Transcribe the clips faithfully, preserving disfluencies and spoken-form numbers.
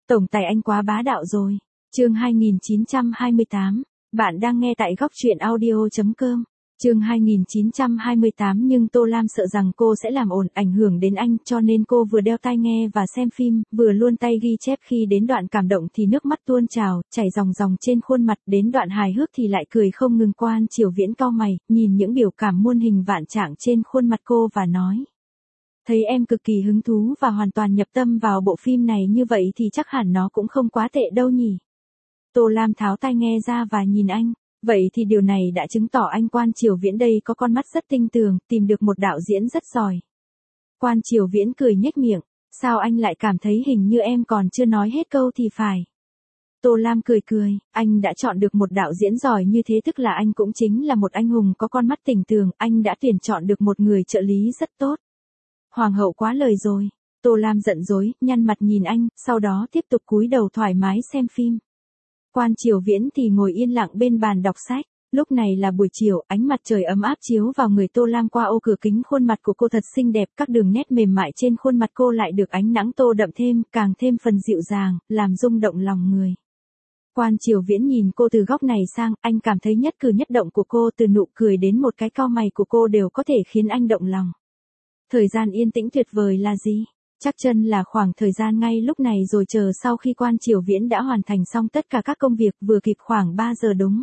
Tổng tài anh quá bá đạo rồi. Chương hai nghìn chín trăm hai mươi tám. Bạn đang nghe tại góc truyện audio chấm com. Chương hai nghìn chín trăm hai mươi tám nhưng Tô Lam sợ rằng cô sẽ làm ồn ảnh hưởng đến anh, cho nên cô vừa đeo tai nghe và xem phim, vừa luôn tay ghi chép. Khi đến đoạn cảm động thì nước mắt tuôn trào, chảy ròng ròng trên khuôn mặt, đến đoạn hài hước thì lại cười không ngừng. Quan Triều Viễn cau mày, nhìn những biểu cảm muôn hình vạn trạng trên khuôn mặt cô và nói: thấy em cực kỳ hứng thú và hoàn toàn nhập tâm vào bộ phim này như vậy thì chắc hẳn nó cũng không quá tệ đâu nhỉ. Tô Lam tháo tai nghe ra và nhìn anh. Vậy thì điều này đã chứng tỏ anh Quan Triều Viễn đây có con mắt rất tinh tường, tìm được một đạo diễn rất giỏi. Quan Triều Viễn cười nhếch miệng. Sao anh lại cảm thấy hình như em còn chưa nói hết câu thì phải. Tô Lam cười cười, anh đã chọn được một đạo diễn giỏi như thế tức là anh cũng chính là một anh hùng có con mắt tinh tường, anh đã tuyển chọn được một người trợ lý rất tốt. Hoàng hậu quá lời rồi. Tô Lam giận dỗi, nhăn mặt nhìn anh, sau đó tiếp tục cúi đầu thoải mái xem phim. Quan Triều Viễn thì ngồi yên lặng bên bàn đọc sách. Lúc này là buổi chiều, ánh mặt trời ấm áp chiếu vào người Tô Lam qua ô cửa kính. Khuôn mặt của cô thật xinh đẹp, các đường nét mềm mại trên khuôn mặt cô lại được ánh nắng tô đậm thêm, càng thêm phần dịu dàng, làm rung động lòng người. Quan Triều Viễn nhìn cô từ góc này sang, anh cảm thấy nhất cử nhất động của cô, từ nụ cười đến một cái cau mày của cô đều có thể khiến anh động lòng. Thời gian yên tĩnh tuyệt vời là gì? Chắc chân là khoảng thời gian ngay lúc này rồi, chờ sau khi Quan Triều Viễn đã hoàn thành xong tất cả các công việc, vừa kịp khoảng ba giờ đúng.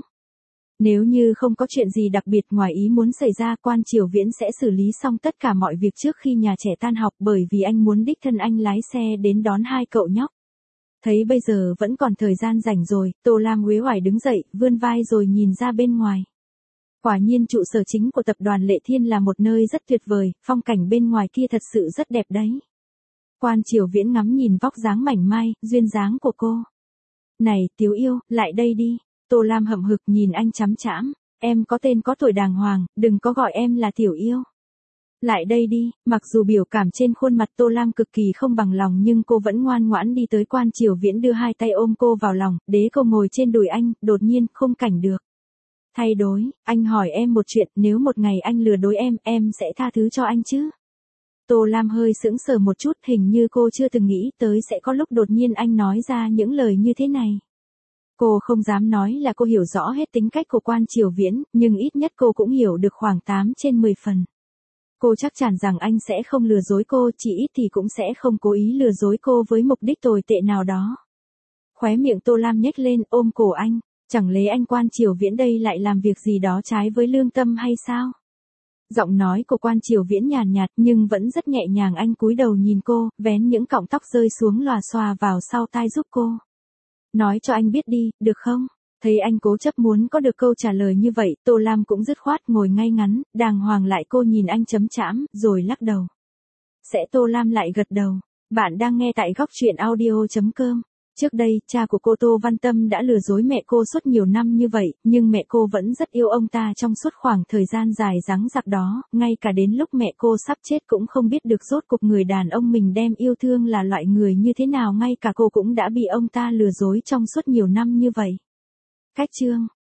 Nếu như không có chuyện gì đặc biệt ngoài ý muốn xảy ra, Quan Triều Viễn sẽ xử lý xong tất cả mọi việc trước khi nhà trẻ tan học, bởi vì anh muốn đích thân anh lái xe đến đón hai cậu nhóc. Thấy bây giờ vẫn còn thời gian rảnh rồi, Tô Lam uể oải đứng dậy, vươn vai rồi nhìn ra bên ngoài. Quả nhiên trụ sở chính của tập đoàn Lệ Thiên là một nơi rất tuyệt vời, phong cảnh bên ngoài kia thật sự rất đẹp đấy. Quan Triều Viễn ngắm nhìn vóc dáng mảnh mai, duyên dáng của cô. Này, Tiếu yêu, lại đây đi. Tô Lam hậm hực nhìn anh chằm chằm. Em có tên có tuổi đàng hoàng, đừng có gọi em là Tiểu yêu. Lại đây đi. Mặc dù biểu cảm trên khuôn mặt Tô Lam cực kỳ không bằng lòng nhưng cô vẫn ngoan ngoãn đi tới. Quan Triều Viễn đưa hai tay ôm cô vào lòng, đế cô ngồi trên đùi anh, đột nhiên khung cảnh được thay đổi. Anh hỏi em một chuyện, nếu một ngày anh lừa dối em, em sẽ tha thứ cho anh chứ? Tô Lam hơi sững sờ một chút, hình như cô chưa từng nghĩ tới sẽ có lúc đột nhiên anh nói ra những lời như thế này. Cô không dám nói là cô hiểu rõ hết tính cách của Quan Triều Viễn, nhưng ít nhất cô cũng hiểu được khoảng tám trên mười phần. Cô chắc chắn rằng anh sẽ không lừa dối cô, chỉ ít thì cũng sẽ không cố ý lừa dối cô với mục đích tồi tệ nào đó. Khóe miệng Tô Lam nhếch lên, ôm cổ anh. Chẳng lẽ anh Quan Triều Viễn đây lại làm việc gì đó trái với lương tâm hay sao? Giọng nói của Quan Triều Viễn nhàn nhạt, nhạt nhưng vẫn rất nhẹ nhàng. Anh cúi đầu nhìn cô, vén những cọng tóc rơi xuống lòa xòa vào sau tai giúp cô. Nói cho anh biết đi, được không? Thấy anh cố chấp muốn có được câu trả lời như vậy, Tô Lam cũng dứt khoát ngồi ngay ngắn, đàng hoàng lại. Cô nhìn anh chấm chạm, rồi lắc đầu. Sẽ. Tô Lam lại gật đầu. Bạn đang nghe tại góc truyện audio chấm com. Trước đây, cha của cô Tô Văn Tâm đã lừa dối mẹ cô suốt nhiều năm như vậy, nhưng mẹ cô vẫn rất yêu ông ta trong suốt khoảng thời gian dài dằng dặc đó, ngay cả đến lúc mẹ cô sắp chết cũng không biết được rốt cuộc người đàn ông mình đem yêu thương là loại người như thế nào, ngay cả cô cũng đã bị ông ta lừa dối trong suốt nhiều năm như vậy. Cách chương